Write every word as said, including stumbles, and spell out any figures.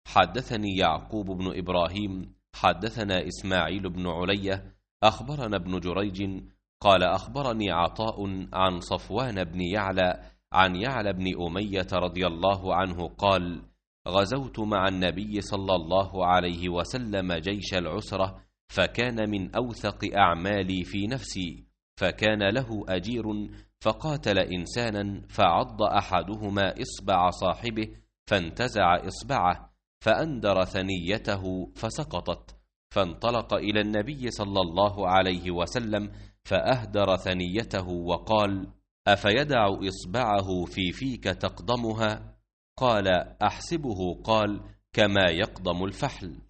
حدثني يعقوب بن إبراهيم حدثنا إسماعيل بن علية أخبرنا ابن جريج قال أخبرني عطاء عن صفوان بن يعلى عن يعلى بن أمية رضي الله عنه قال: غزوت مع النبي صلى الله عليه وسلم جيش العسرة، فكان من أوثق أعمالي في نفسي، فكان له أجير فقاتل إنسانا فعض أحدهما إصبع صاحبه فانتزع إصبعه فأندر ثنيته فسقطت، فانطلق إلى النبي صلى الله عليه وسلم فأهدر ثنيته وقال: أفيدع إصبعه في فيك تقضمها؟ قال: أحسبه قال: كما يقضم الفحل.